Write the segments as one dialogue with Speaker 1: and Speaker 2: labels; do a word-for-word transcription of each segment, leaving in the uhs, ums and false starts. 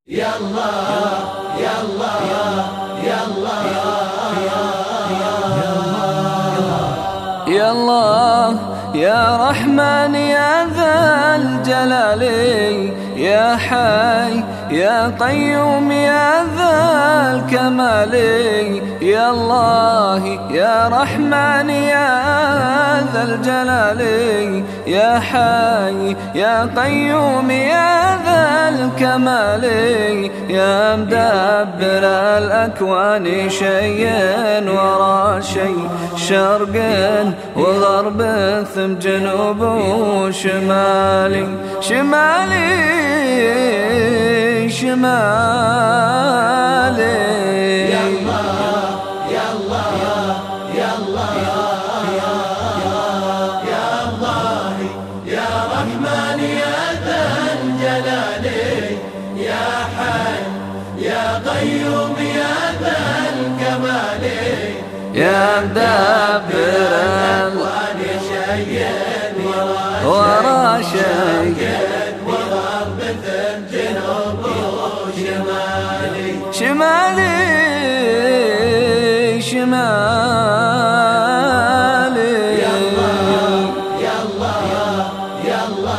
Speaker 1: يا الله يا الله يا الله
Speaker 2: يا الله يا رحمن يا ذا الجلال يا حي يا قيوم يا ذا الكمال يا الله يا رحمن يا ذا الجلال يا حي يا قيوم يا ذا الكمال يا مدبر الأكوان شيء ورا شيء شرق وغرب ثم جنوب وشمالي شمالي شمالي
Speaker 1: يا الله يا الله يا الله يا الله يا رحمن يا ذا الجلال يا حي يا قيوم يا ذا الكمال
Speaker 2: يا مدبر
Speaker 1: الأكوان شيء
Speaker 2: ورا شيء
Speaker 1: وغرب ثم جنوب وشمالي
Speaker 2: شمالي شمالي
Speaker 1: يا الله يا الله يا الله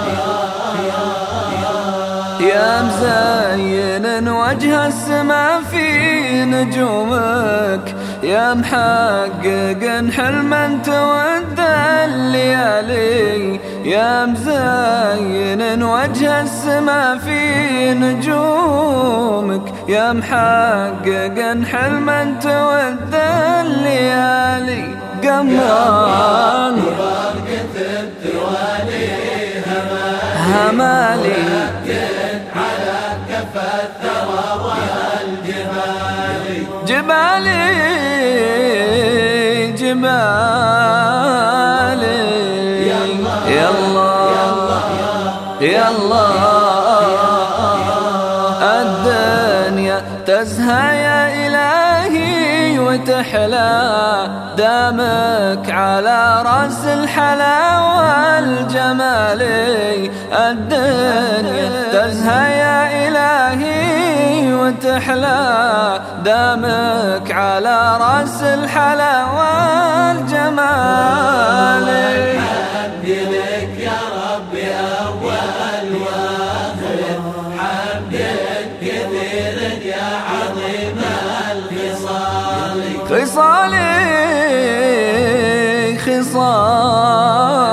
Speaker 2: يا مزين وجه السما في نجومك يا محقق حلما تود الليالي يا مزين وجه السما في نجومك يا محقق حلما تود الليالي قمران همالي
Speaker 1: على كف الثرى والجبال
Speaker 2: جبالي جبالي
Speaker 1: يا الله
Speaker 2: يا الله يا الله الدنيا تزهى يا إلهي وتحلى دامك على رأس الحلا والجمال الدنيا تزهى يا إلهي وتحلى دامك على رأس الحلا والجمال
Speaker 1: حمد لك يا ربي أول وآخر حمد كثير يا عظيم الخصال
Speaker 2: خصالي خصالي